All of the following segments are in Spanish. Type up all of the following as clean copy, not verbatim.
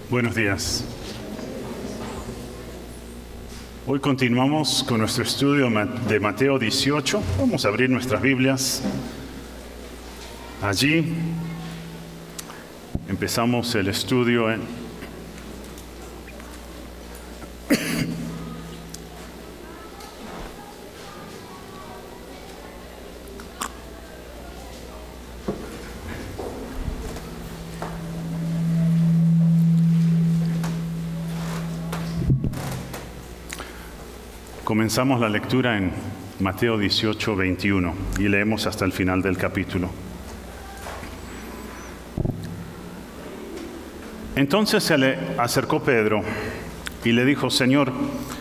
Buenos días. Hoy continuamos con nuestro estudio de Mateo 18. Vamos a abrir nuestras Biblias. Allí empezamos el estudio en Comenzamos la lectura en Mateo 18, 21 y leemos hasta el final del capítulo. Entonces se le acercó Pedro y le dijo: Señor,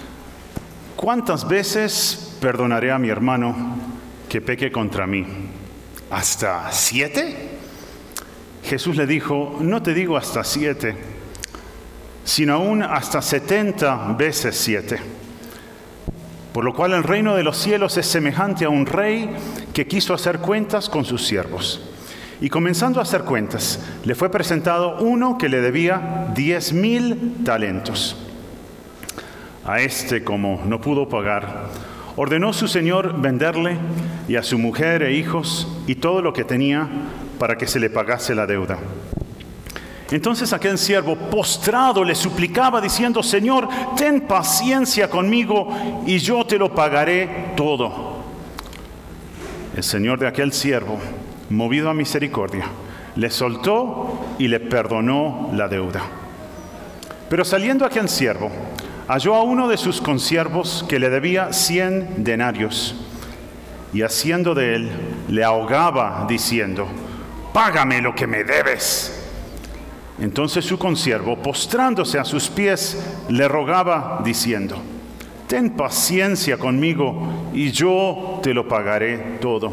¿cuántas veces perdonaré a mi hermano que peque contra mí? ¿Hasta 7? Jesús le dijo: no te digo hasta 7, sino aún hasta 70 veces 7. Por lo cual el reino de los cielos es semejante a un rey que quiso hacer cuentas con sus siervos. Y comenzando a hacer cuentas, le fue presentado uno que le debía 10,000 talentos. A este, como no pudo pagar, ordenó su señor venderle y a su mujer e hijos y todo lo que tenía para que se le pagase la deuda. Entonces aquel siervo postrado le suplicaba diciendo: Señor, ten paciencia conmigo y yo te lo pagaré todo. El señor de aquel siervo, movido a misericordia, le soltó y le perdonó la deuda. Pero saliendo aquel siervo, halló a uno de sus consiervos que le debía 100 denarios y haciendo de él, le ahogaba diciendo: págame lo que me debes. Entonces su consiervo, postrándose a sus pies, le rogaba diciendo: ten paciencia conmigo y yo te lo pagaré todo.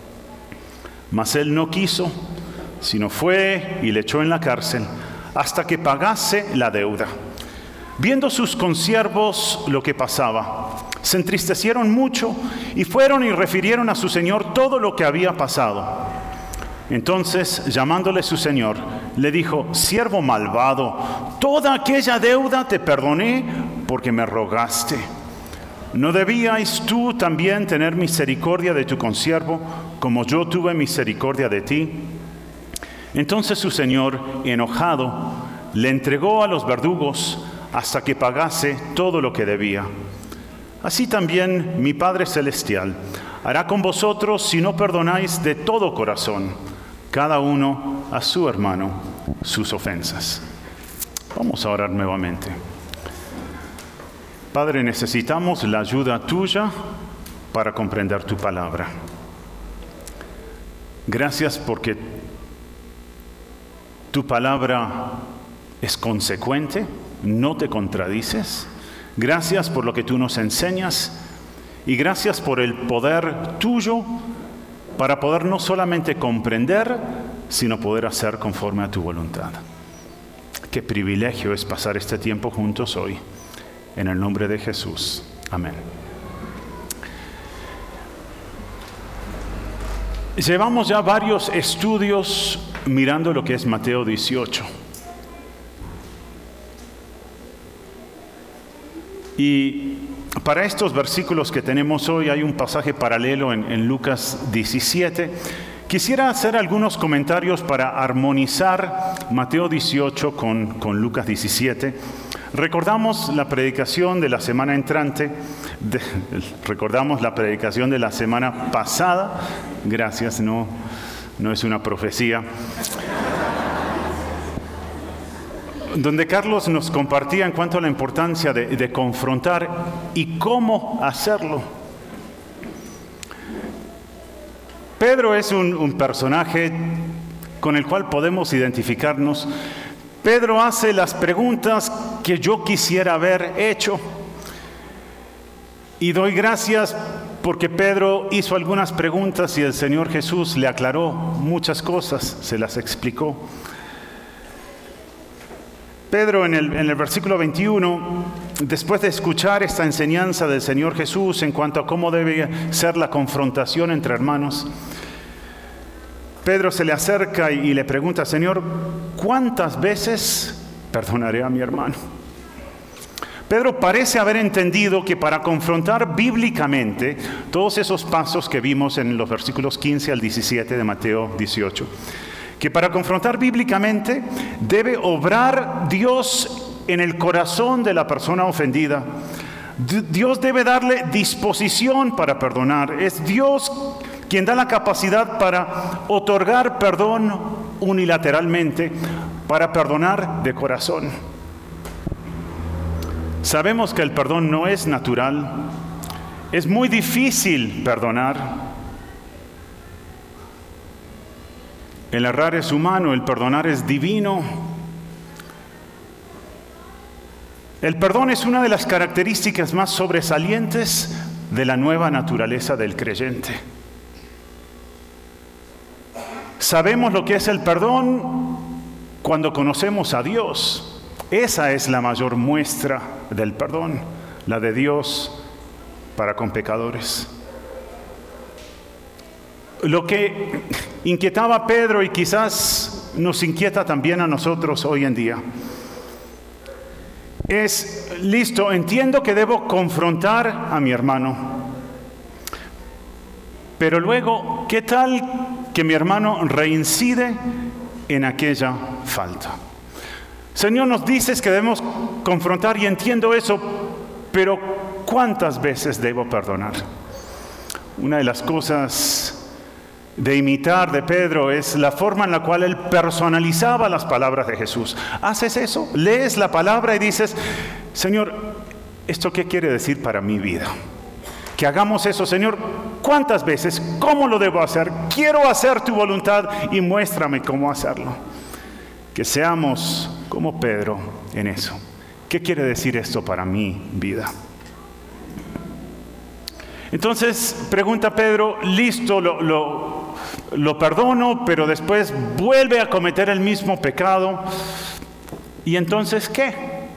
Mas él no quiso, sino fue y le echó en la cárcel hasta que pagase la deuda. Viendo sus consiervos lo que pasaba, se entristecieron mucho y fueron y refirieron a su señor todo lo que había pasado. Entonces, llamándole su señor, le dijo: siervo malvado, toda aquella deuda te perdoné porque me rogaste. ¿No debíais tú también tener misericordia de tu consiervo, como yo tuve misericordia de ti? Entonces su señor, enojado, le entregó a los verdugos hasta que pagase todo lo que debía. Así también mi Padre Celestial hará con vosotros si no perdonáis de todo corazón cada uno a su hermano sus ofensas. Vamos a orar nuevamente. Padre, necesitamos la ayuda tuya para comprender tu palabra. Gracias porque tu palabra es consecuente, no te contradices. Gracias por lo que tú nos enseñas y gracias por el poder tuyo para poder no solamente comprender, sino poder hacer conforme a tu voluntad. Qué privilegio es pasar este tiempo juntos hoy. En el nombre de Jesús. Amén. Llevamos ya varios estudios mirando lo que es Mateo 18. Y para estos versículos que tenemos hoy hay un pasaje paralelo en Lucas 17. Quisiera hacer algunos comentarios para armonizar Mateo 18 con Lucas 17. Recordamos la predicación de la semana entrante, recordamos la predicación de la semana pasada. Gracias, no es una profecía. Donde Carlos nos compartía en cuanto a la importancia de confrontar y cómo hacerlo. Pedro es un personaje con el cual podemos identificarnos. Pedro hace las preguntas que yo quisiera haber hecho. Y doy gracias porque Pedro hizo algunas preguntas y el Señor Jesús le aclaró muchas cosas, se las explicó. Pedro en el versículo 21, después de escuchar esta enseñanza del Señor Jesús en cuanto a cómo debe ser la confrontación entre hermanos, Pedro se le acerca y le pregunta: Señor, ¿cuántas veces perdonaré a mi hermano. Pedro parece haber entendido que para confrontar bíblicamente todos esos pasos que vimos en los versículos 15 al 17 de Mateo 18, que para confrontar bíblicamente debe obrar Dios en el corazón de la persona ofendida. Dios debe darle disposición para perdonar. Es Dios quien da la capacidad para otorgar perdón unilateralmente, para perdonar de corazón. Sabemos que el perdón no es natural. Es muy difícil perdonar. El errar es humano, el perdonar es divino. El perdón es una de las características más sobresalientes de la nueva naturaleza del creyente. Sabemos lo que es el perdón cuando conocemos a Dios. Esa es la mayor muestra del perdón, la de Dios para con pecadores. Lo que inquietaba a Pedro y quizás nos inquieta también a nosotros hoy en día es, listo, entiendo que debo confrontar a mi hermano, pero luego, ¿qué tal que mi hermano reincide en aquella falta? Señor, nos dices que debemos confrontar y entiendo eso, pero ¿cuántas veces debo perdonar? Una de las cosas de imitar de Pedro es la forma en la cual él personalizaba las palabras de Jesús. ¿Haces eso? Lees la palabra y dices, Señor, ¿esto qué quiere decir para mi vida? Que hagamos eso, Señor. ¿Cuántas veces? ¿Cómo lo debo hacer? Quiero hacer tu voluntad y muéstrame cómo hacerlo. Que seamos como Pedro en eso. ¿Qué quiere decir esto para mi vida? Entonces pregunta Pedro, listo, lo perdono, pero después vuelve a cometer el mismo pecado. ¿Y entonces qué?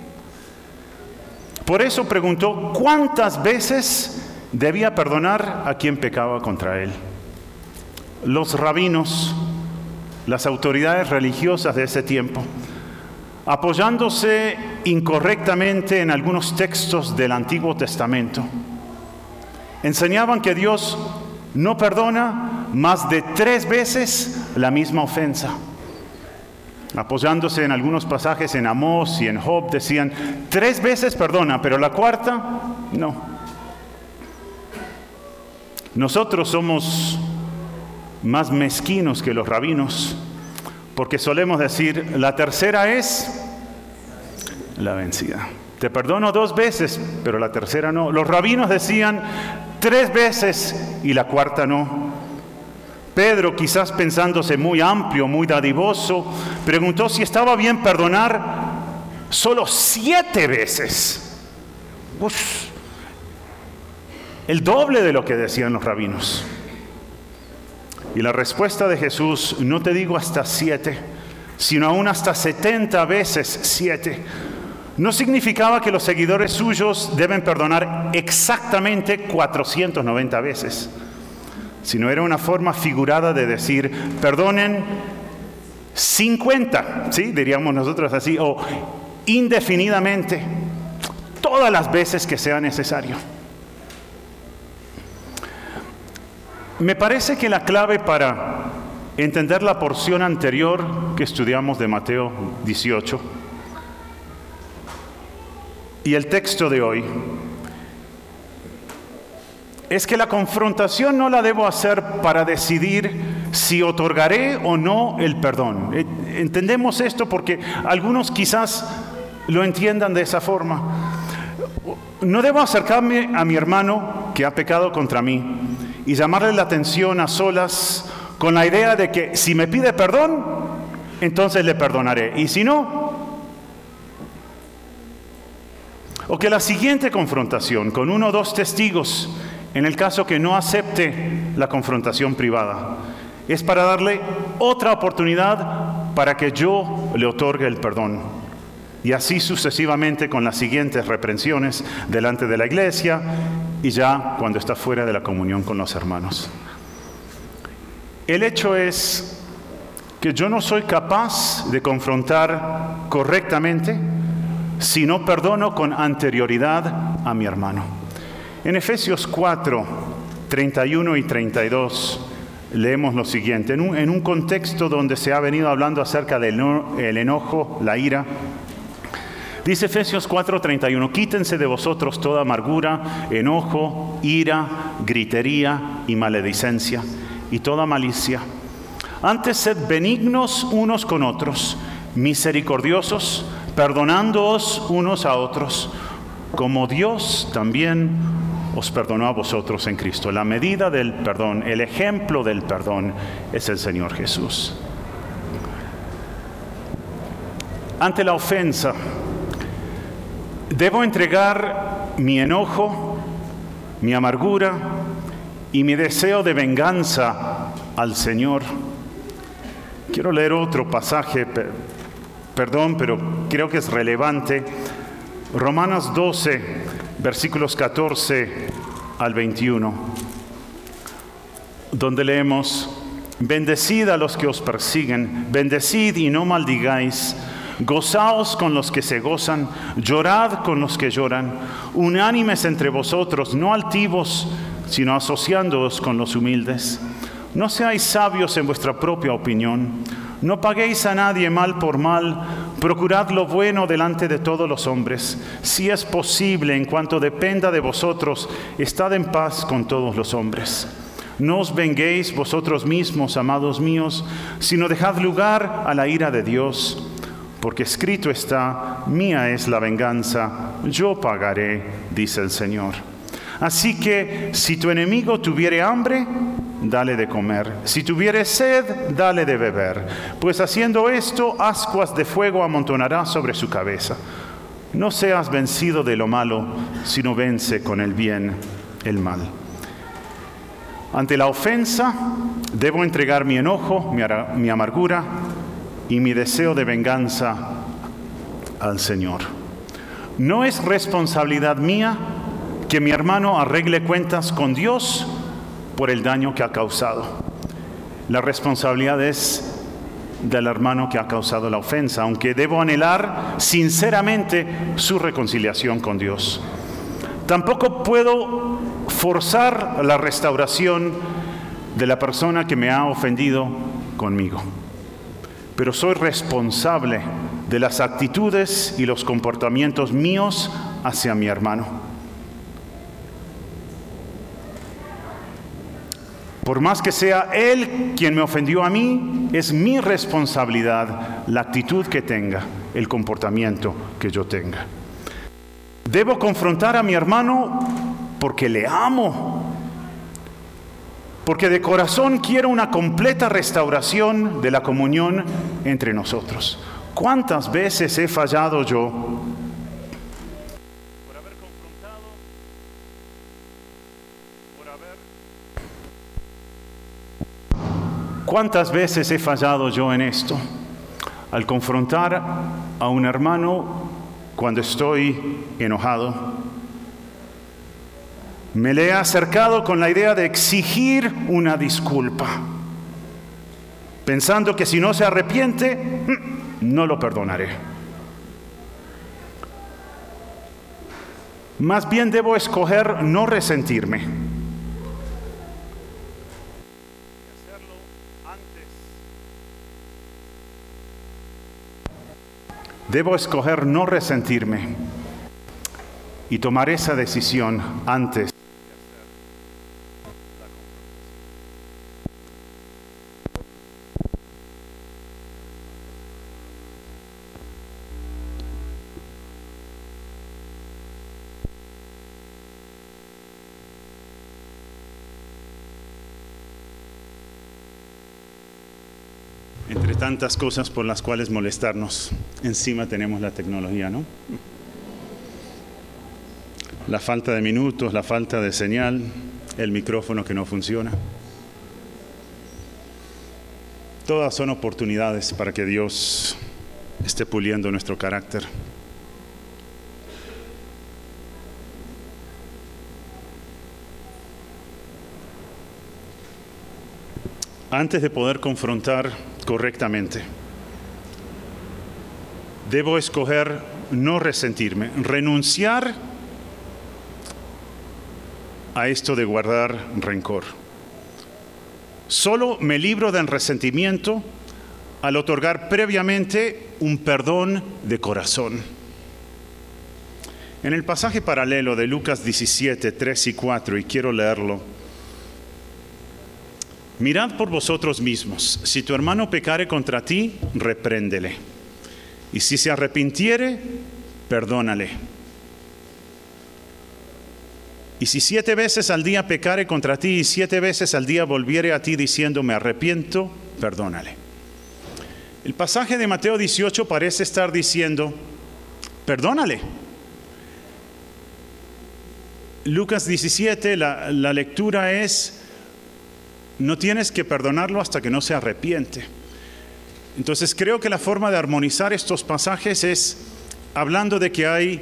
Por eso preguntó, ¿cuántas veces debía perdonar a quien pecaba contra él? Los rabinos, las autoridades religiosas de ese tiempo, apoyándose incorrectamente en algunos textos del Antiguo Testamento, enseñaban que Dios no perdona más de 3 veces la misma ofensa. Apoyándose en algunos pasajes en Amós y en Job, decían 3 veces perdona, pero la cuarta no. Nosotros somos más mezquinos que los rabinos, porque solemos decir, la tercera es la vencida. Te perdono 2 veces, pero la tercera no. Los rabinos decían 3 veces y la cuarta no. Pedro, quizás pensándose muy amplio, muy dadivoso, preguntó si estaba bien perdonar solo 7 veces. Uf, el doble de lo que decían los rabinos. Y la respuesta de Jesús, no te digo hasta 7, sino aún hasta 70 veces 7. No significaba que los seguidores suyos deben perdonar exactamente 490 veces, sino era una forma figurada de decir, perdonen 50, ¿sí? Diríamos nosotros así, o indefinidamente, todas las veces que sea necesario. Me parece que la clave para entender la porción anterior que estudiamos de Mateo 18 y el texto de hoy es que la confrontación no la debo hacer para decidir si otorgaré o no el perdón. Entendemos esto porque algunos quizás lo entiendan de esa forma. No debo acercarme a mi hermano que ha pecado contra mí y llamarle la atención a solas con la idea de que si me pide perdón, entonces le perdonaré. Y si no, o que la siguiente confrontación con 1 o 2 testigos, en el caso que no acepte la confrontación privada, es para darle otra oportunidad para que yo le otorgue el perdón. Y así sucesivamente con las siguientes reprensiones delante de la iglesia y ya cuando está fuera de la comunión con los hermanos. El hecho es que yo no soy capaz de confrontar correctamente si no perdono con anterioridad a mi hermano. En Efesios 4, 31 y 32 leemos lo siguiente, en un contexto donde se ha venido hablando acerca del enojo, la ira. Dice Efesios 4:31, quítense de vosotros toda amargura, enojo, ira, gritería y maledicencia y toda malicia. Antes sed benignos unos con otros, misericordiosos, perdonándoos unos a otros, como Dios también os perdonó a vosotros en Cristo. La medida del perdón, el ejemplo del perdón es el Señor Jesús. Ante la ofensa, debo entregar mi enojo, mi amargura y mi deseo de venganza al Señor. Quiero leer otro pasaje, pero creo que es relevante. Romanos 12, versículos 14 al 21, donde leemos, bendecid a los que os persiguen, bendecid y no maldigáis, gozaos con los que se gozan, llorad con los que lloran, unánimes entre vosotros, no altivos, sino asociándoos con los humildes. No seáis sabios en vuestra propia opinión, no paguéis a nadie mal por mal, procurad lo bueno delante de todos los hombres. Si es posible, en cuanto dependa de vosotros, estad en paz con todos los hombres. No os venguéis vosotros mismos, amados míos, sino dejad lugar a la ira de Dios, porque escrito está, mía es la venganza, yo pagaré, dice el Señor. Así que, si tu enemigo tuviere hambre, dale de comer. Si tuviere sed, dale de beber. Pues haciendo esto, ascuas de fuego amontonará sobre su cabeza. No seas vencido de lo malo, sino vence con el bien el mal. Ante la ofensa, debo entregar mi enojo, mi amargura y mi deseo de venganza al Señor. No es responsabilidad mía que mi hermano arregle cuentas con Dios por el daño que ha causado. La responsabilidad es del hermano que ha causado la ofensa, aunque debo anhelar sinceramente su reconciliación con Dios. Tampoco puedo forzar la restauración de la persona que me ha ofendido conmigo, pero soy responsable de las actitudes y los comportamientos míos hacia mi hermano. Por más que sea él quien me ofendió a mí, es mi responsabilidad la actitud que tenga, el comportamiento que yo tenga. Debo confrontar a mi hermano porque le amo, porque de corazón quiero una completa restauración de la comunión entre nosotros. ¿Cuántas veces he fallado yo por haber confrontado, ¿Cuántas veces he fallado yo en esto? Al confrontar a un hermano cuando estoy enojado, me le he acercado con la idea de exigir una disculpa, pensando que si no se arrepiente, no lo perdonaré. Más bien debo escoger no resentirme. Debo escoger no resentirme y tomar esa decisión antes de hacer la Entre tantas cosas por las cuales molestarnos, encima tenemos la tecnología, ¿no? La falta de minutos, la falta de señal, el micrófono que no funciona. Todas son oportunidades para que Dios esté puliendo nuestro carácter. Antes de poder confrontar correctamente. Debo escoger no resentirme, renunciar a esto de guardar rencor. Solo me libro del resentimiento al otorgar previamente un perdón de corazón. En el pasaje paralelo de Lucas 17, 3 y 4, y quiero leerlo. Mirad por vosotros mismos, si tu hermano pecare contra ti, repréndele. Y si se arrepintiere, perdónale. Y si 7 veces al día pecare contra ti y 7 veces al día volviere a ti diciendo me arrepiento, perdónale. El pasaje de Mateo 18 parece estar diciendo, perdónale. Lucas 17, la lectura es, no tienes que perdonarlo hasta que no se arrepiente. Entonces creo que la forma de armonizar estos pasajes es hablando de que hay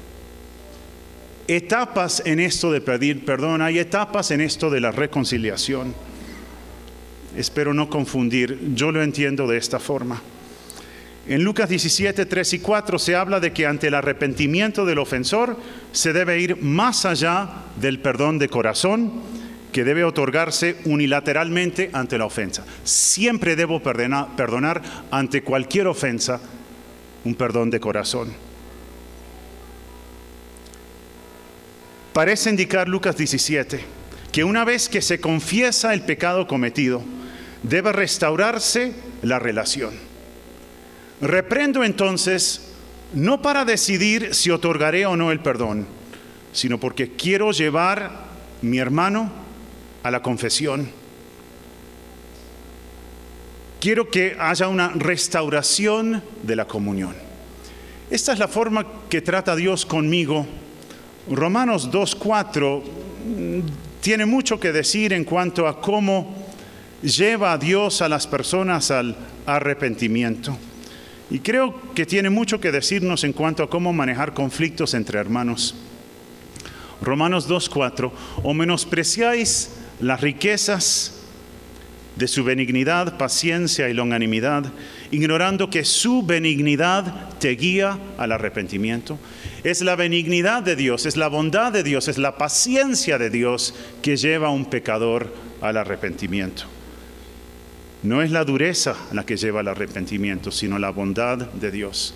etapas en esto de pedir perdón, hay etapas en esto de la reconciliación. Espero no confundir, yo lo entiendo de esta forma. En Lucas 17, 3 y 4 se habla de que ante el arrepentimiento del ofensor se debe ir más allá del perdón de corazón que debe otorgarse unilateralmente ante la ofensa. Siempre debo perdonar ante cualquier ofensa un perdón de corazón. Parece indicar Lucas 17 que una vez que se confiesa el pecado cometido, debe restaurarse la relación. Reprendo entonces, no para decidir si otorgaré o no el perdón, sino porque quiero llevar mi hermano a la confesión. Quiero que haya una restauración de la comunión. Esta es la forma que trata Dios conmigo. Romanos 2:4 tiene mucho que decir en cuanto a cómo lleva a Dios a las personas al arrepentimiento. Y creo que tiene mucho que decirnos en cuanto a cómo manejar conflictos entre hermanos. Romanos 2:4, o menospreciáis las riquezas de su benignidad, paciencia y longanimidad, ignorando que su benignidad te guía al arrepentimiento. Es la benignidad de Dios, es la bondad de Dios, es la paciencia de Dios que lleva a un pecador al arrepentimiento. No es la dureza la que lleva al arrepentimiento, sino la bondad de Dios.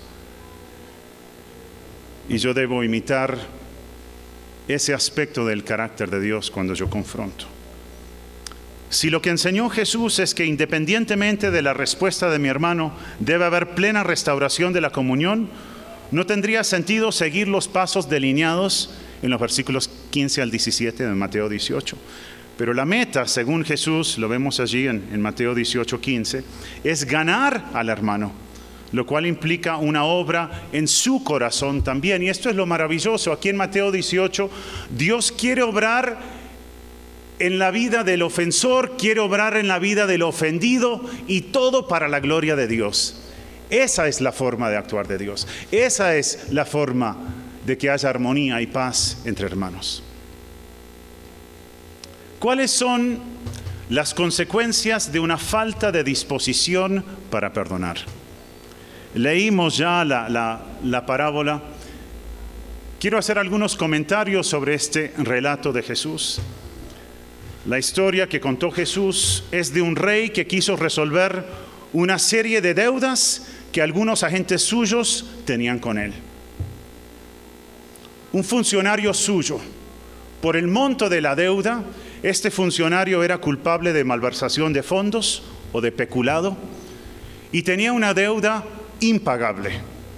Y yo debo imitar ese aspecto del carácter de Dios cuando yo confronto. Si lo que enseñó Jesús es que independientemente de la respuesta de mi hermano, debe haber plena restauración de la comunión, no tendría sentido seguir los pasos delineados en los versículos 15 al 17 de Mateo 18. Pero la meta, según Jesús, lo vemos allí en Mateo 18:15, es ganar al hermano, lo cual implica una obra en su corazón también. Y esto es lo maravilloso. Aquí en Mateo 18, Dios quiere obrar en la vida del ofensor, quiere obrar en la vida del ofendido, y todo para la gloria de Dios. Esa es la forma de actuar de Dios. Esa es la forma de que haya armonía y paz entre hermanos. ¿Cuáles son las consecuencias de una falta de disposición para perdonar? Leímos ya la parábola. Quiero hacer algunos comentarios sobre este relato de Jesús. La historia que contó Jesús es de un rey que quiso resolver una serie de deudas que algunos agentes suyos tenían con él. Un funcionario suyo, por el monto de la deuda, este funcionario era culpable de malversación de fondos o de peculado y tenía una deuda impagable.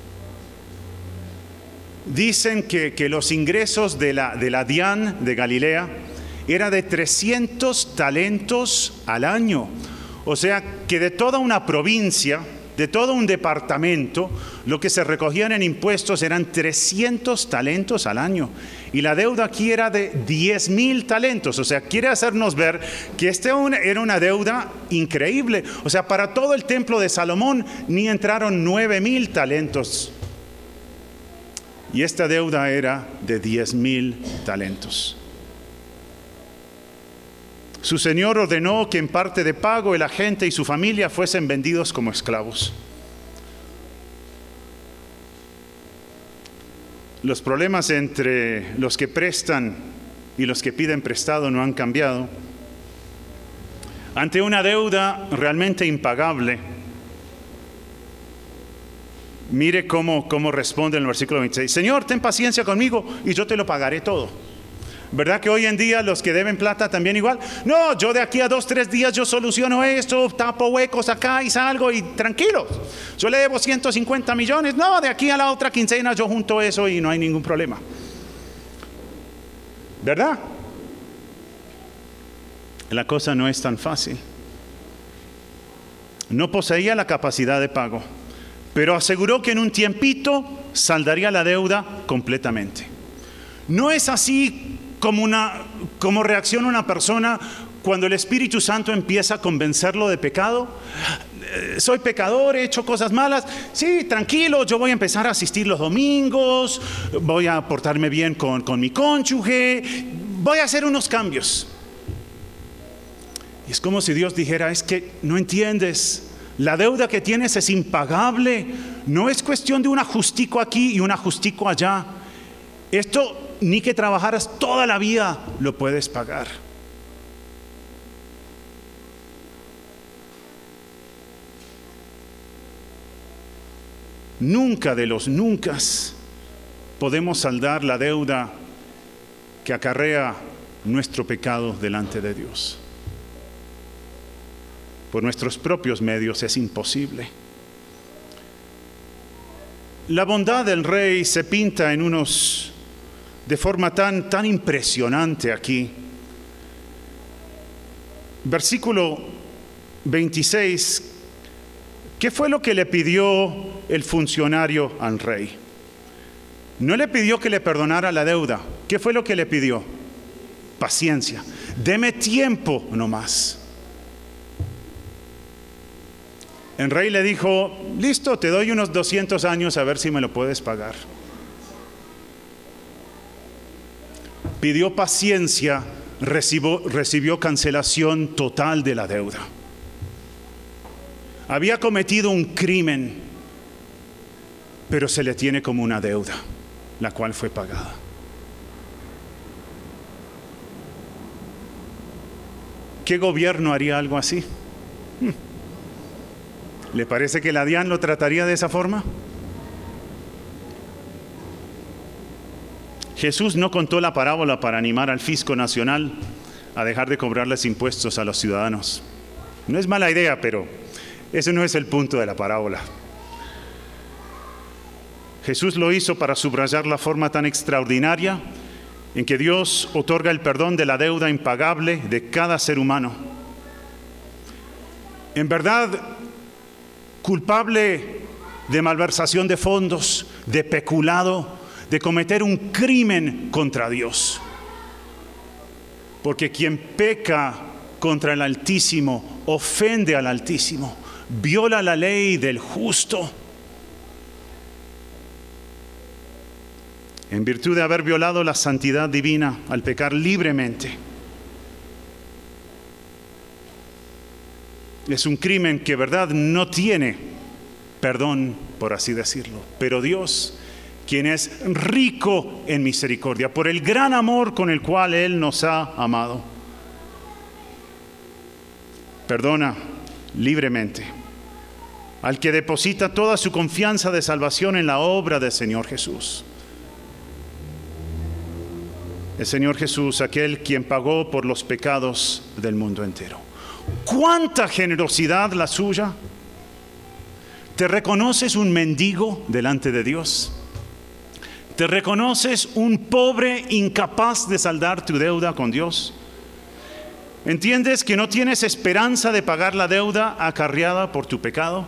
Dicen que los ingresos de la DIAN de Galilea era de 300 talentos al año. O sea que de toda una provincia, de todo un departamento, lo que se recogían en impuestos eran 300 talentos al año. Y la deuda aquí era de 10,000 talentos. O sea, quiere hacernos ver que era una deuda increíble. O sea, para todo el templo de Salomón ni entraron 9,000 talentos. Y esta deuda era de 10,000 talentos. Su señor ordenó que en parte de pago el agente y su familia fuesen vendidos como esclavos. Los problemas entre los que prestan y los que piden prestado no han cambiado. Ante una deuda realmente impagable, mire cómo responde en el versículo 26. Señor, ten paciencia conmigo y yo te lo pagaré todo. ¿Verdad que hoy en día los que deben plata también igual? No, yo de aquí a 2, 3 días yo soluciono esto, tapo huecos acá y salgo y tranquilos. Yo le debo 150 millones. No, de aquí a la otra quincena yo junto eso y no hay ningún problema. ¿Verdad? La cosa no es tan fácil. No poseía la capacidad de pago, pero aseguró que en un tiempito saldaría la deuda completamente. No es así como reacciona una persona cuando el Espíritu Santo empieza a convencerlo de pecado. Soy pecador, he hecho cosas malas. Sí, tranquilo, yo voy a empezar a asistir los domingos, voy a portarme bien con mi cónyuge, voy a hacer unos cambios. Y es como si Dios dijera, es que no entiendes, la deuda que tienes es impagable, no es cuestión de un ajustico aquí y un ajustico allá. Esto ni que trabajaras toda la vida lo puedes pagar. Nunca de los nuncas podemos saldar la deuda que acarrea nuestro pecado delante de Dios. Por nuestros propios medios es imposible. La bondad del rey se pinta de forma tan impresionante aquí. Versículo 26. ¿Qué fue lo que le pidió el funcionario al rey? No le pidió que le perdonara la deuda. ¿Qué fue lo que le pidió? Paciencia. Deme tiempo nomás. El rey le dijo, listo, te doy unos 200 años a ver si me lo puedes pagar. Pidió paciencia, recibió cancelación total de la deuda. Había cometido un crimen, pero se le tiene como una deuda, la cual fue pagada. ¿Qué gobierno haría algo así? ¿Le parece que la DIAN lo trataría de esa forma? Jesús no contó la parábola para animar al fisco nacional a dejar de cobrarles impuestos a los ciudadanos. No es mala idea, pero ese no es el punto de la parábola. Jesús lo hizo para subrayar la forma tan extraordinaria en que Dios otorga el perdón de la deuda impagable de cada ser humano. En verdad, culpable de malversación de fondos, de peculado, de cometer un crimen contra Dios. Porque quien peca contra el Altísimo, ofende al Altísimo, viola la ley del justo. En virtud de haber violado la santidad divina al pecar libremente. Es un crimen que, verdad, no tiene perdón, por así decirlo. Pero Dios, quien es rico en misericordia, por el gran amor con el cual Él nos ha amado, perdona libremente al que deposita toda su confianza de salvación en la obra del Señor Jesús. El Señor Jesús, aquel quien pagó por los pecados del mundo entero. ¡Cuánta generosidad la suya! ¿Te reconoces un mendigo delante de Dios? ¿Te reconoces un pobre incapaz de saldar tu deuda con Dios? ¿Entiendes que no tienes esperanza de pagar la deuda acarreada por tu pecado?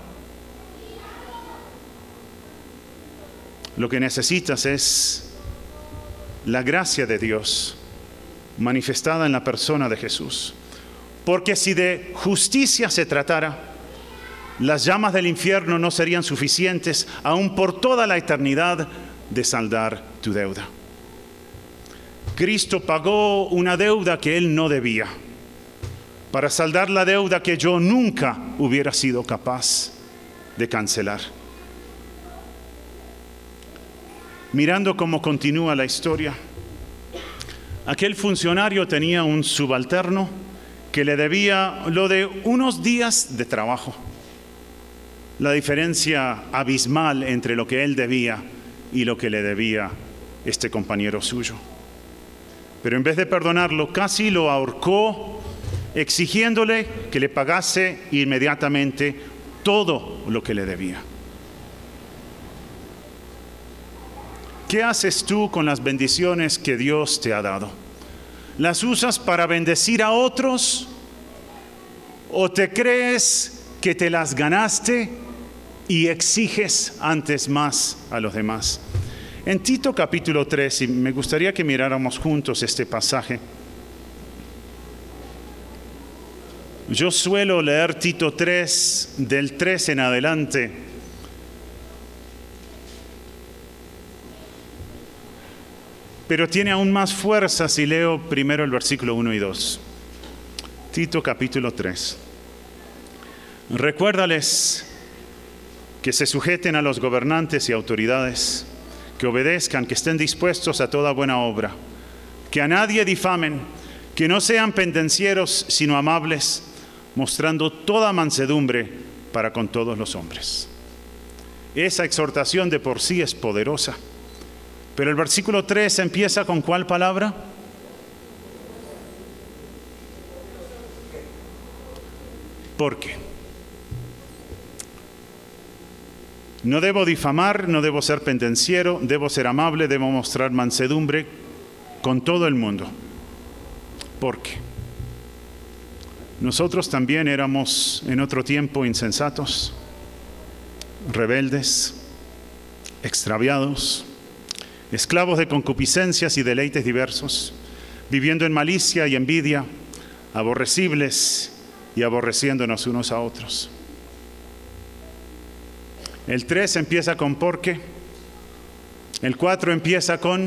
Lo que necesitas es la gracia de Dios manifestada en la persona de Jesús. Porque si de justicia se tratara, las llamas del infierno no serían suficientes aún por toda la eternidad de saldar tu deuda. Cristo pagó una deuda que Él no debía. para saldar la deuda que yo nunca hubiera sido capaz de cancelar. Mirando cómo continúa la historia, aquel funcionario tenía un subalterno que le debía lo de unos días de trabajo. La diferencia abismal entre lo que él debía y lo que le debía este compañero suyo. Pero en vez de perdonarlo, casi lo ahorcó, exigiéndole que le pagase inmediatamente todo lo que le debía. ¿Qué haces tú con las bendiciones que Dios te ha dado? ¿Las usas para bendecir a otros? ¿O te crees que te las ganaste y exiges antes más a los demás? En Tito capítulo 3, y me gustaría que miráramos juntos este pasaje. Yo suelo leer Tito 3, del 3 en adelante. Pero tiene aún más fuerza si leo primero el versículo 1 y 2. Tito capítulo 3. Recuérdales que se sujeten a los gobernantes y autoridades, que obedezcan, que estén dispuestos a toda buena obra, que a nadie difamen, que no sean pendencieros, sino amables, mostrando toda mansedumbre para con todos los hombres. Esa exhortación de por sí es poderosa. Pero el versículo 3 empieza con ¿cuál palabra? ¿Por qué? No debo difamar, no debo ser pendenciero, debo ser amable, debo mostrar mansedumbre con todo el mundo. ¿Por qué? Nosotros también éramos en otro tiempo insensatos, rebeldes, extraviados, esclavos de concupiscencias y deleites diversos, viviendo en malicia y envidia, aborrecibles y aborreciéndonos unos a otros. El 3 empieza con ¿por qué? El 4 empieza con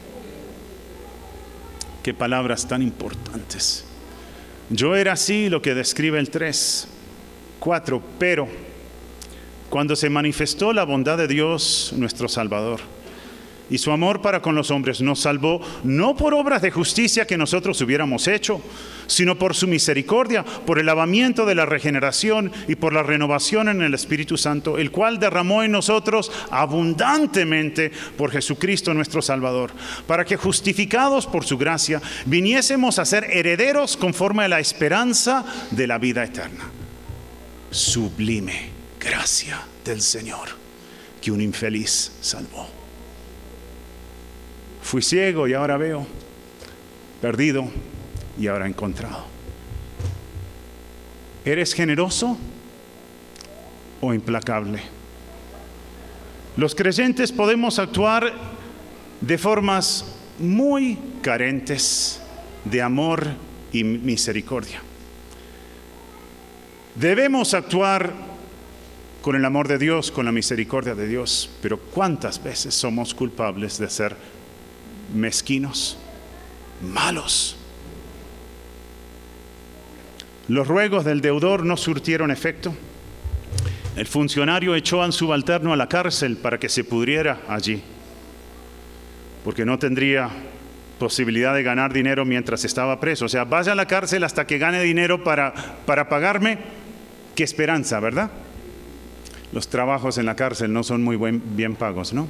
¿qué palabras tan importantes? Yo era así, lo que describe el 3. 4, pero cuando se manifestó la bondad de Dios, nuestro Salvador, y su amor para con los hombres, nos salvó no por obras de justicia que nosotros hubiéramos hecho, sino por su misericordia, por el lavamiento de la regeneración y por la renovación en el Espíritu Santo, el cual derramó en nosotros abundantemente por Jesucristo nuestro Salvador, para que justificados por su gracia viniésemos a ser herederos conforme a la esperanza de la vida eterna. Sublime gracia del Señor que un infeliz salvó. Fui ciego y ahora veo, perdido y ahora encontrado. ¿Eres generoso o implacable? Los creyentes podemos actuar de formas muy carentes de amor y misericordia. Debemos actuar con el amor de Dios, con la misericordia de Dios, pero ¿cuántas veces somos culpables de ser mezquinos, malos? Los ruegos del deudor no surtieron efecto. El funcionario echó a un subalterno a la cárcel para que se pudriera allí, porque no tendría posibilidad de ganar dinero mientras estaba preso. O sea, vaya a la cárcel hasta que gane dinero para pagarme. Qué esperanza, ¿verdad? Los trabajos en la cárcel no son muy bien pagos, ¿no?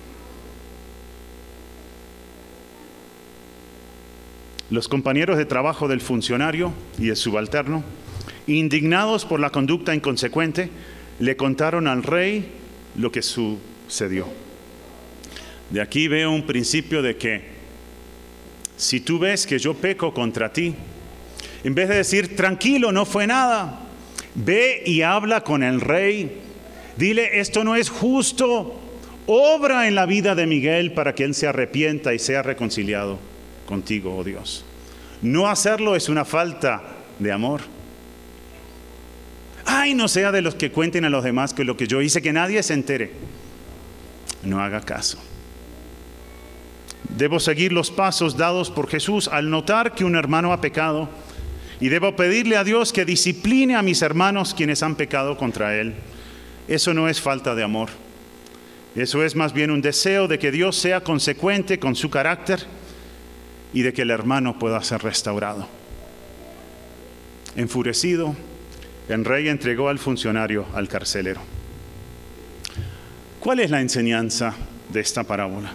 Los compañeros de trabajo del funcionario y el subalterno, indignados por la conducta inconsecuente, le contaron al rey lo que sucedió. De aquí veo un principio de que si tú ves que yo peco contra ti, en vez de decir tranquilo, no fue nada, ve y habla con el rey, dile esto no es justo, obra en la vida de Miguel para que él se arrepienta y sea reconciliado contigo, oh Dios. No hacerlo es una falta de amor. Ay, no sea de los que cuenten a los demás que lo que yo hice, que nadie se entere. No haga caso. Debo seguir los pasos dados por Jesús al notar que un hermano ha pecado Y debo pedirle a Dios que discipline a mis hermanos quienes han pecado contra Él. Eso no es falta de amor. Eso es más bien un deseo de que Dios sea consecuente con su carácter y de que el hermano pueda ser restaurado. Enfurecido, el rey entregó al funcionario al carcelero. ¿Cuál es la enseñanza de esta parábola?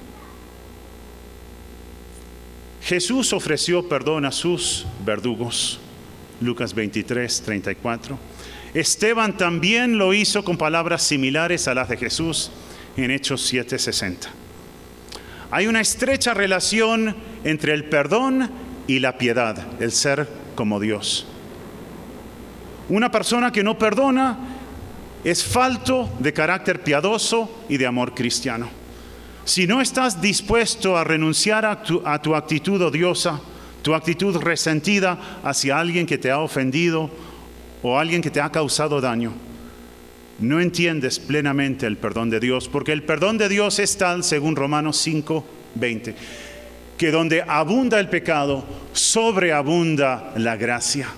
Jesús ofreció perdón a sus verdugos. Lucas 23, 34. Esteban también lo hizo con palabras similares a las de Jesús en Hechos 7, 60. Hay una estrecha relación entre el perdón y la piedad, el ser como Dios. Una persona que no perdona es falto de carácter piadoso y de amor cristiano. Si no estás dispuesto a renunciar a tu actitud odiosa, tu actitud resentida hacia alguien que te ha ofendido o alguien que te ha causado daño, no entiendes plenamente el perdón de Dios, porque el perdón de Dios es tal, según Romanos 5, 20, que donde abunda el pecado, sobreabunda la gracia.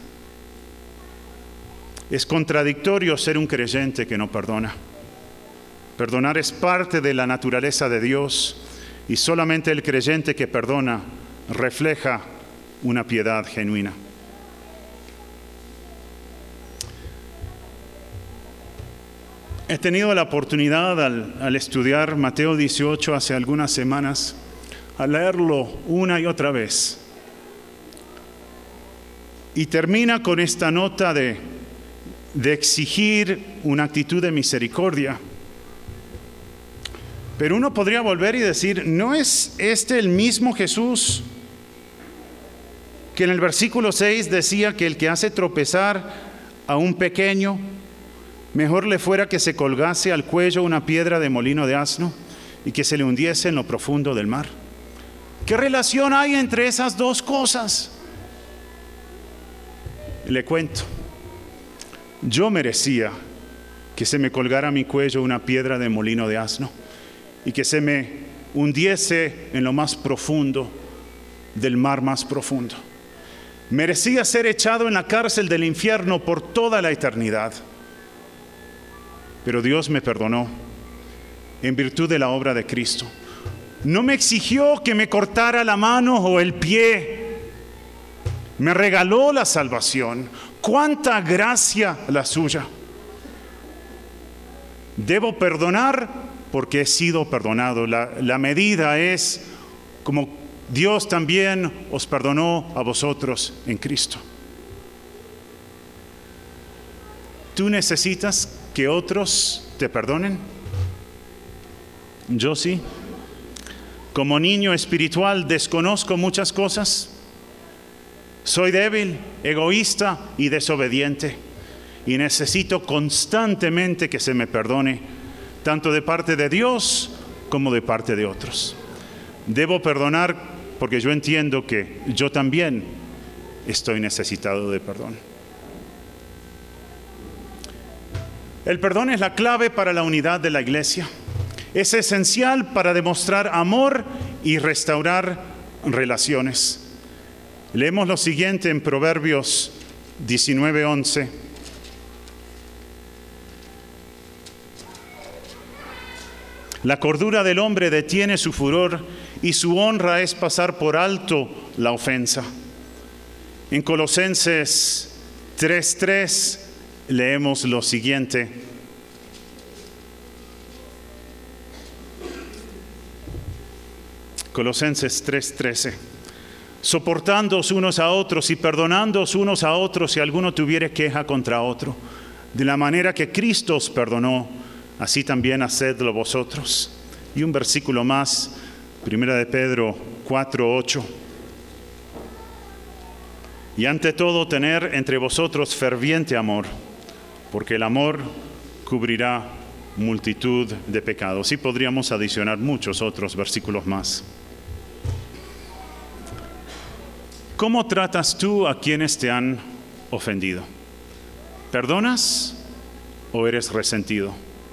Es contradictorio ser un creyente que no perdona. Perdonar es parte de la naturaleza de Dios y solamente el creyente que perdona refleja una piedad genuina. He tenido la oportunidad al estudiar Mateo 18 hace algunas semanas, a leerlo una y otra vez. Y termina con esta nota de exigir una actitud de misericordia. Pero uno podría volver y decir, ¿no es este el mismo Jesús que en el versículo 6 decía que el que hace tropezar a un pequeño, mejor le fuera que se colgase al cuello una piedra de molino de asno y que se le hundiese en lo profundo del mar? ¿Qué relación hay entre esas dos cosas? Le cuento. Yo merecía que se me colgara a mi cuello una piedra de molino de asno y que se me hundiese en lo más profundo del mar más profundo. Merecía ser echado en la cárcel del infierno por toda la eternidad. Pero Dios me perdonó en virtud de la obra de Cristo. No me exigió que me cortara la mano o el pie. Me regaló la salvación. ¡Cuánta gracia la suya! Debo perdonar porque he sido perdonado. La medida es como Dios también os perdonó a vosotros en Cristo. ¿Tú necesitas que otros te perdonen? Yo sí. Como niño espiritual desconozco muchas cosas. Soy débil, egoísta y desobediente. Y necesito constantemente que se me perdone, tanto de parte de Dios como de parte de otros. Debo perdonar porque yo entiendo que yo también estoy necesitado de perdón. El perdón es la clave para la unidad de la iglesia. Es esencial para demostrar amor y restaurar relaciones. Leemos lo siguiente en Proverbios 19:11. La cordura del hombre detiene su furor y su honra es pasar por alto la ofensa. En Colosenses 3:3 leemos lo siguiente. Colosenses 3:13. Soportándoos unos a otros y perdonándoos unos a otros si alguno tuviere queja contra otro. De la manera que Cristo os perdonó, así también hacedlo vosotros. Y un versículo más, 1 de Pedro 4:8. Y ante todo tener entre vosotros ferviente amor, porque el amor cubrirá multitud de pecados. Y podríamos adicionar muchos otros versículos más. ¿Cómo tratas tú a quienes te han ofendido? ¿Perdonas o eres resentido?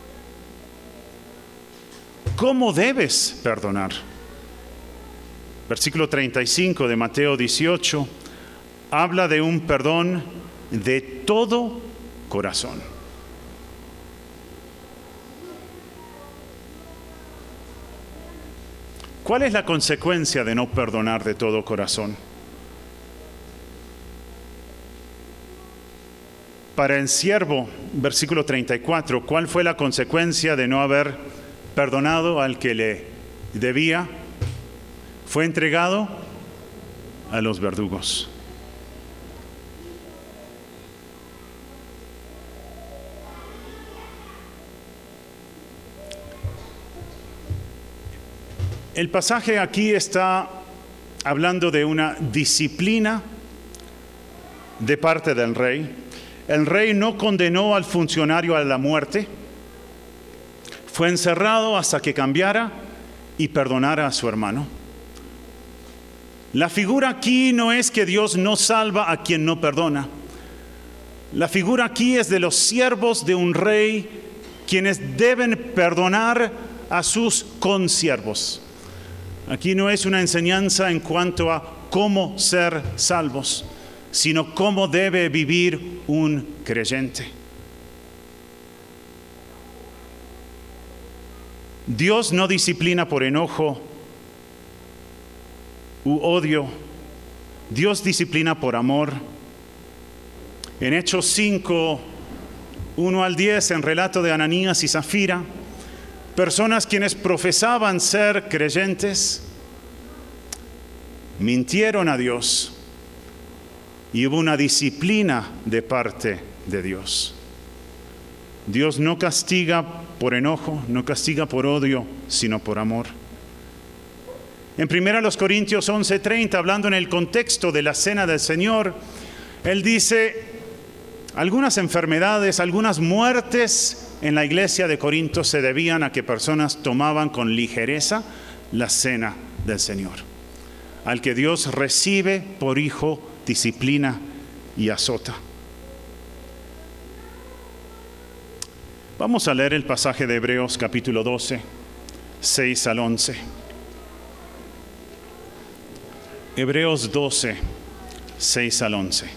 ¿Cómo debes perdonar? Versículo 35 de Mateo 18. habla de un perdón de todo corazón. ¿Cuál es la consecuencia de no perdonar de todo corazón? Para el siervo, versículo 34, ¿cuál fue la consecuencia de no haber perdonado al que le debía? Fue entregado a los verdugos. El pasaje aquí está hablando de una disciplina de parte del rey. El rey no condenó al funcionario a la muerte. Fue encerrado hasta que cambiara y perdonara a su hermano. La figura aquí no es que Dios no salva a quien no perdona. La figura aquí es de los siervos de un rey, quienes deben perdonar a sus consiervos. Aquí no es una enseñanza en cuanto a cómo ser salvos, sino cómo debe vivir un creyente. Dios no disciplina por enojo u odio. Dios disciplina por amor. En Hechos 5, 1 al 10, en relato de Ananías y Zafira, personas quienes profesaban ser creyentes, mintieron a Dios y hubo una disciplina de parte de Dios. Dios no castiga por enojo, no castiga por odio, sino por amor. En 1 Corintios 11:30, hablando en el contexto de la cena del Señor, Él dice, algunas enfermedades, algunas muertes en la iglesia de Corinto se debían a que personas tomaban con ligereza la cena del Señor. Al que Dios recibe por hijo, disciplina y azota. Vamos a leer el pasaje de Hebreos capítulo 12, 6 al 11. Hebreos 12, 6 al 11.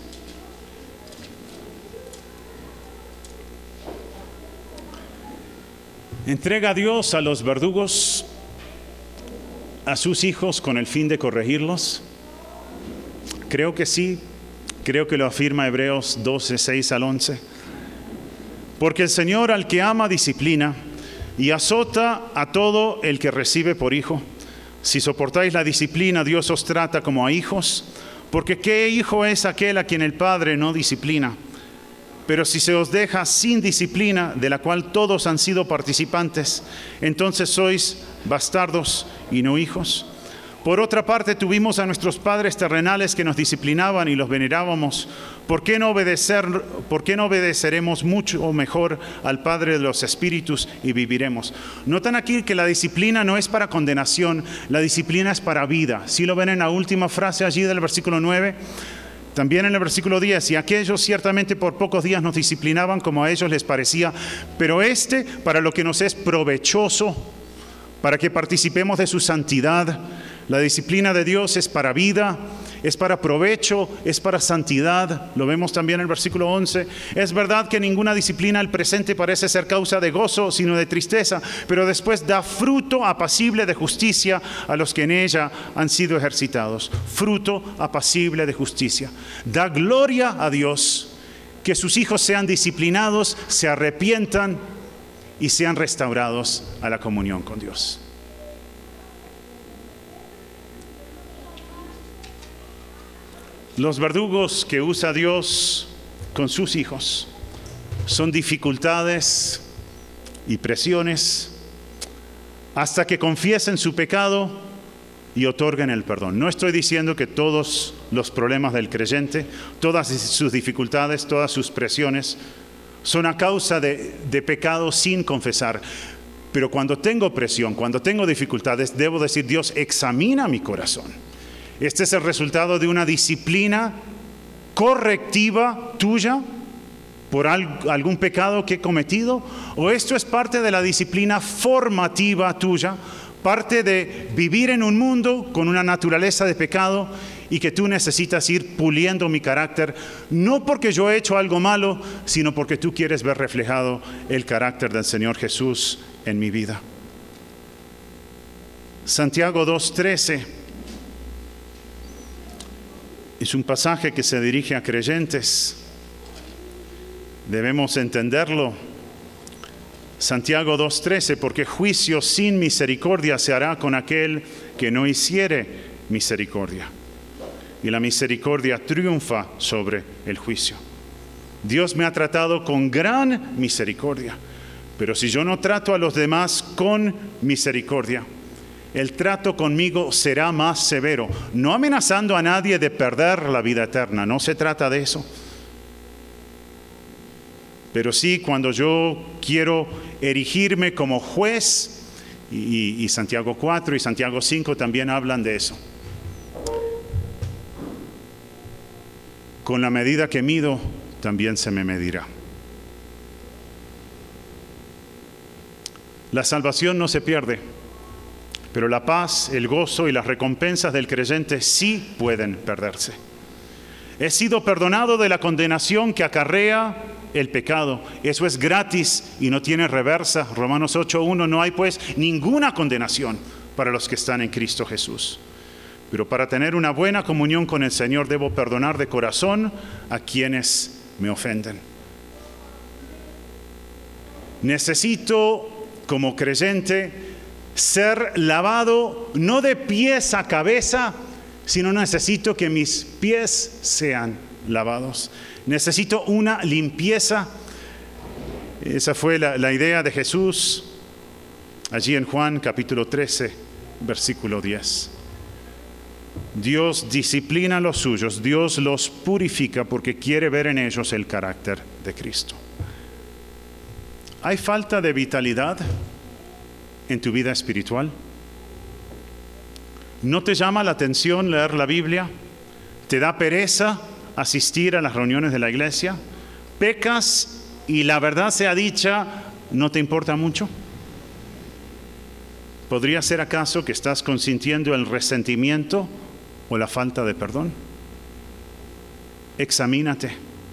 ¿Entrega Dios a los verdugos a sus hijos con el fin de corregirlos? Creo que sí. Creo que lo afirma Hebreos 12, 6 al 11. Porque el Señor al que ama disciplina y azota a todo el que recibe por hijo. Si soportáis la disciplina, Dios os trata como a hijos. Porque ¿qué hijo es aquel a quien el Padre no disciplina? Pero si se os deja sin disciplina, de la cual todos han sido participantes, entonces sois bastardos y no hijos. Por otra parte, tuvimos a nuestros padres terrenales que nos disciplinaban y los venerábamos. ¿Por qué no obedeceremos mucho mejor al Padre de los Espíritus y viviremos? Notan aquí que la disciplina no es para condenación, la disciplina es para vida. ¿Sí lo ven en la última frase allí del versículo 9? También en el versículo 10, y aquellos ciertamente por pocos días nos disciplinaban como a ellos les parecía, pero para lo que nos es provechoso, para que participemos de su santidad. La disciplina de Dios es para vida, es para provecho, es para santidad. Lo vemos también en el versículo 11. Es verdad que ninguna disciplina al presente parece ser causa de gozo, sino de tristeza, pero después da fruto apacible de justicia a los que en ella han sido ejercitados. Fruto apacible de justicia. Da gloria a Dios que sus hijos sean disciplinados, se arrepientan y sean restaurados a la comunión con Dios. Los verdugos que usa Dios con sus hijos son dificultades y presiones hasta que confiesen su pecado y otorguen el perdón. No estoy diciendo que todos los problemas del creyente, todas sus dificultades, todas sus presiones son a causa de pecado sin confesar. Pero cuando tengo presión, cuando tengo dificultades, debo decir, Dios, examina mi corazón. Este es el resultado de una disciplina correctiva tuya por algún pecado que he cometido, o esto es parte de la disciplina formativa tuya, parte de vivir en un mundo con una naturaleza de pecado y que tú necesitas ir puliendo mi carácter, no porque yo he hecho algo malo, sino porque tú quieres ver reflejado el carácter del Señor Jesús en mi vida. Santiago 2:13 es un pasaje que se dirige a creyentes. Debemos entenderlo. Santiago 2:13, porque juicio sin misericordia se hará con aquel que no hiciere misericordia. Y la misericordia triunfa sobre el juicio. Dios me ha tratado con gran misericordia, pero si yo no trato a los demás con misericordia, el trato conmigo será más severo, no amenazando a nadie de perder la vida eterna, no se trata de eso. Pero sí, cuando yo quiero erigirme como juez, y Santiago 4 y Santiago 5 también hablan de eso. Con la medida que mido, también se me medirá. La salvación no se pierde, pero la paz, el gozo y las recompensas del creyente sí pueden perderse. He sido perdonado de la condenación que acarrea el pecado. Eso es gratis y no tiene reversa. Romanos 8:1, no hay pues ninguna condenación para los que están en Cristo Jesús. Pero para tener una buena comunión con el Señor debo perdonar de corazón a quienes me ofenden. Necesito, como creyente, ser lavado no de pies a cabeza, sino necesito que mis pies sean lavados. Necesito una limpieza. Esa fue la idea de Jesús allí en Juan capítulo 13, versículo 10. Dios disciplina a los suyos, Dios los purifica porque quiere ver en ellos el carácter de Cristo. ¿Hay falta de vitalidad en tu vida espiritual? ¿No te llama la atención leer la Biblia? ¿Te da pereza asistir a las reuniones de la iglesia? ¿Pecas y la verdad sea dicha, no te importa mucho? ¿Podría ser acaso que estás consintiendo el resentimiento o la falta de perdón? Examínate.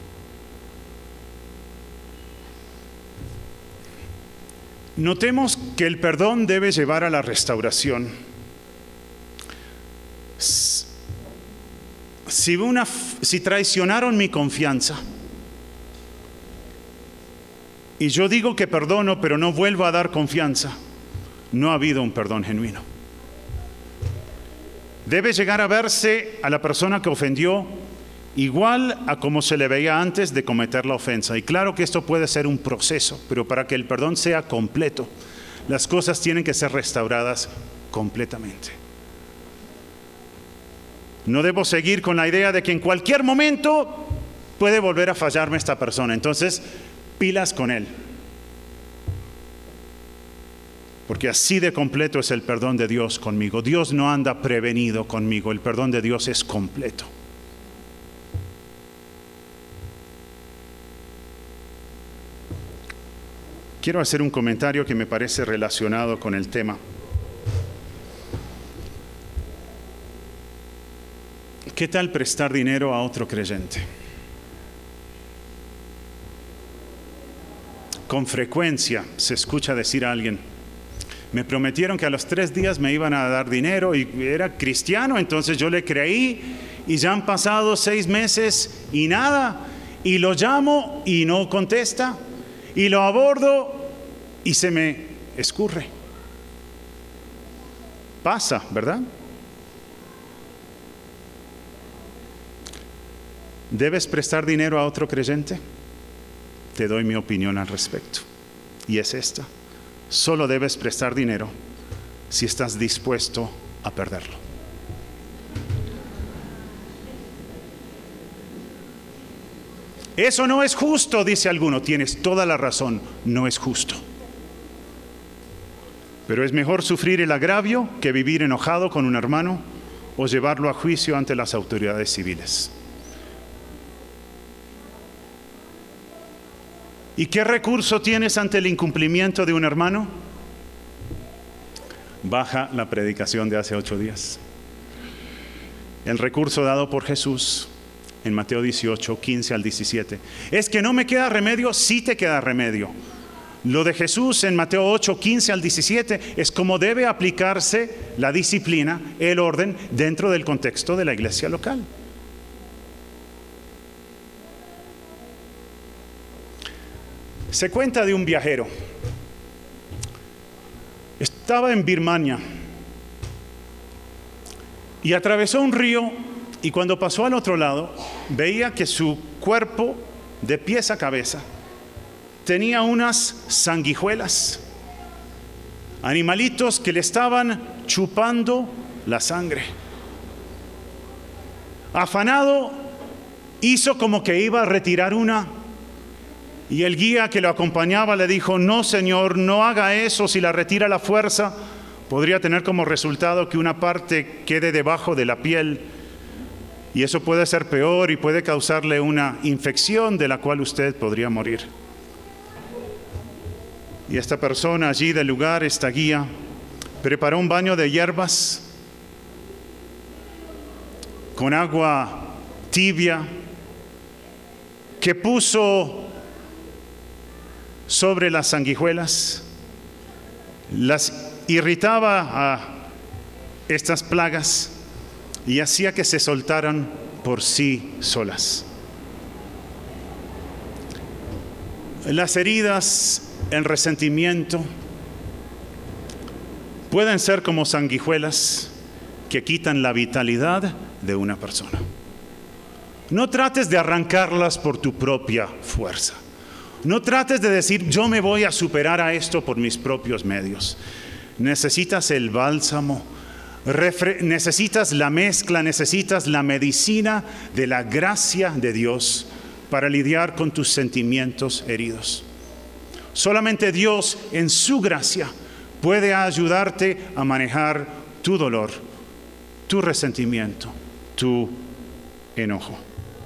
Notemos que el perdón debe llevar a la restauración. Si traicionaron mi confianza y yo digo que perdono pero no vuelvo a dar confianza, no ha habido un perdón genuino. Debe llegar a verse a la persona que ofendió igual a como se le veía antes de cometer la ofensa. Y claro que esto puede ser un proceso, pero para que el perdón sea completo, las cosas tienen que ser restauradas completamente. No debo seguir con la idea de que en cualquier momento puede volver a fallarme esta persona. Entonces, pilas con él. Porque así de completo es el perdón de Dios conmigo. Dios no anda prevenido conmigo. El perdón de Dios es completo. Quiero hacer un comentario que me parece relacionado con el tema. ¿Qué tal prestar dinero a otro creyente? Con frecuencia se escucha decir a alguien: me prometieron que a los 3 días me iban a dar dinero y era cristiano, entonces yo le creí y ya han pasado 6 meses y nada, y lo llamo y no contesta, y lo abordo y se me escurre. Pasa, ¿verdad? ¿Debes prestar dinero a otro creyente? Te doy mi opinión al respecto, y es esta: solo debes prestar dinero si estás dispuesto a perderlo. Eso no es justo, dice alguno. Tienes toda la razón, no es justo. Pero es mejor sufrir el agravio que vivir enojado con un hermano o llevarlo a juicio ante las autoridades civiles. ¿Y qué recurso tienes ante el incumplimiento de un hermano? Baja la predicación de hace 8 días. el recurso dado por Jesús en Mateo 18, 15 al 17. Es que no me queda remedio, sí te queda remedio. Lo de Jesús en Mateo 8, 15 al 17 es cómo debe aplicarse la disciplina, el orden, dentro del contexto de la iglesia local. Se cuenta de un viajero. Estaba en Birmania y atravesó un río, y cuando pasó al otro lado veía que su cuerpo, de pies a cabeza, tenía unas sanguijuelas, animalitos que le estaban chupando la sangre. Afanado, hizo como que iba a retirar una, y el guía que lo acompañaba le dijo: no, señor, no haga eso. Si la retira a la fuerza, podría tener como resultado que una parte quede debajo de la piel, y eso puede ser peor y puede causarle una infección de la cual usted podría morir. Y esta persona allí del lugar, esta guía, preparó un baño de hierbas con agua tibia, que puso sobre las sanguijuelas, las irritaba a estas plagas y hacía que se soltaran por sí solas. Las heridas, el resentimiento, pueden ser como sanguijuelas que quitan la vitalidad de una persona. No trates de arrancarlas por tu propia fuerza. No trates de decir: yo me voy a superar a esto por mis propios medios. Necesitas el bálsamo, necesitas la mezcla, necesitas la medicina de la gracia de Dios para lidiar con tus sentimientos heridos. Solamente Dios, en su gracia, puede ayudarte a manejar tu dolor, tu resentimiento, tu enojo.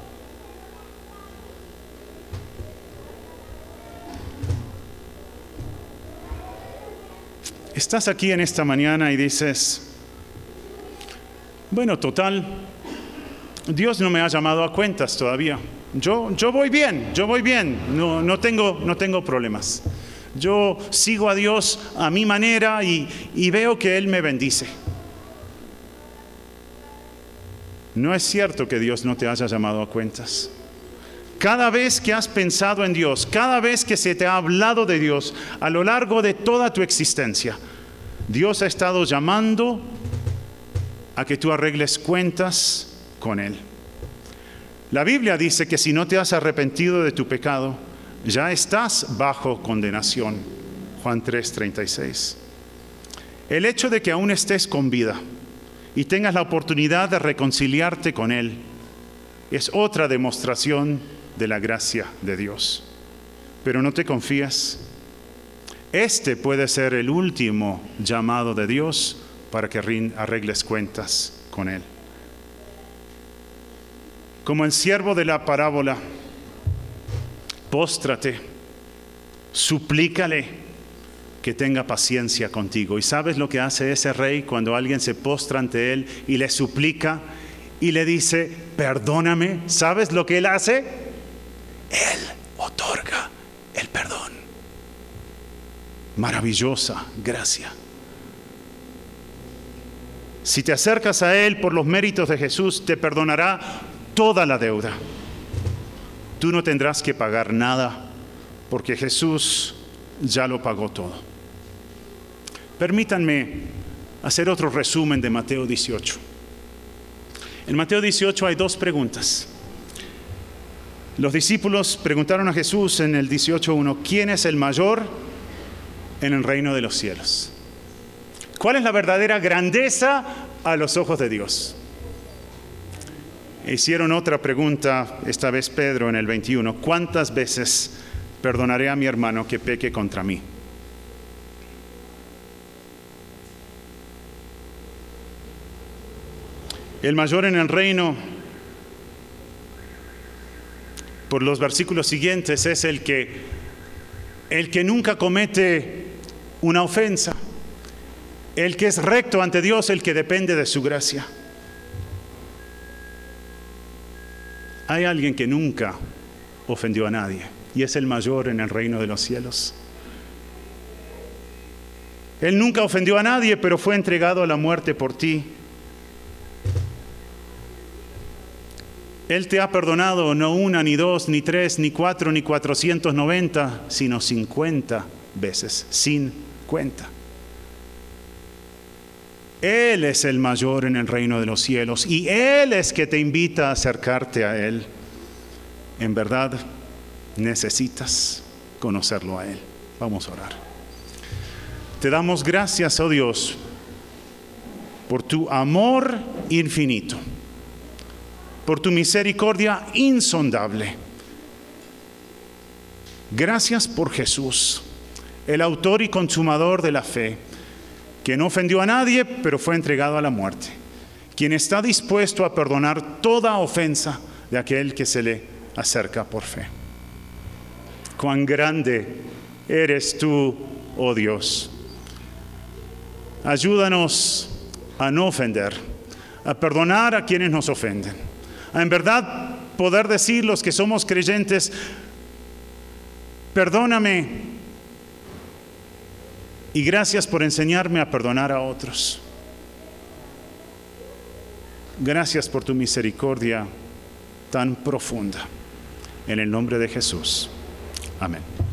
Estás aquí en esta mañana y dices: bueno, total, Dios no me ha llamado a cuentas todavía. Yo voy bien, no tengo problemas. Yo sigo a Dios a mi manera y veo que Él me bendice. No es cierto que Dios no te haya llamado a cuentas. Cada vez que has pensado en Dios, cada vez que se te ha hablado de Dios a lo largo de toda tu existencia, Dios ha estado llamando a que tú arregles cuentas con Él. La Biblia dice que si no te has arrepentido de tu pecado, ya estás bajo condenación. Juan 3:36. El hecho de que aún estés con vida y tengas la oportunidad de reconciliarte con Él es otra demostración de la gracia de Dios. Pero no te confías. Este puede ser el último llamado de Dios para que arregles cuentas con Él. Como el siervo de la parábola, póstrate, suplícale que tenga paciencia contigo. ¿Y sabes lo que hace ese rey cuando alguien se postra ante él y le suplica y le dice: perdóname? ¿Sabes lo que él hace? Él otorga el perdón. Maravillosa gracia. Si te acercas a Él por los méritos de Jesús, te perdonará toda la deuda. Tú no tendrás que pagar nada, porque Jesús ya lo pagó todo. Permítanme hacer otro resumen de Mateo 18. En Mateo 18 hay dos preguntas. Los discípulos preguntaron a Jesús en el 18:1: ¿quién es el mayor en el reino de los cielos? ¿Cuál es la verdadera grandeza a los ojos de Dios? Hicieron otra pregunta, esta vez Pedro en el 21: ¿cuántas veces perdonaré a mi hermano que peque contra mí? El mayor en el reino, por los versículos siguientes, es el que nunca comete una ofensa, el que es recto ante Dios, el que depende de su gracia. Hay alguien que nunca ofendió a nadie y es el mayor en el reino de los cielos. Él nunca ofendió a nadie, pero fue entregado a la muerte por ti. Él te ha perdonado no una, ni dos, ni tres, ni cuatro, ni 490, sino 50 veces, sin cuenta. Él es el mayor en el reino de los cielos y Él es que te invita a acercarte a Él. En verdad, necesitas conocerlo a Él. Vamos a orar. Te damos gracias, oh Dios, por tu amor infinito, por tu misericordia insondable. Gracias por Jesús, el autor y consumador de la fe, que no ofendió a nadie, pero fue entregado a la muerte, quien está dispuesto a perdonar toda ofensa de aquel que se le acerca por fe. Cuán grande eres tú, oh Dios. Ayúdanos a no ofender, a perdonar a quienes nos ofenden, a en verdad poder decir los que somos creyentes, perdóname y gracias por enseñarme a perdonar a otros. Gracias por tu misericordia tan profunda. En el nombre de Jesús. Amén.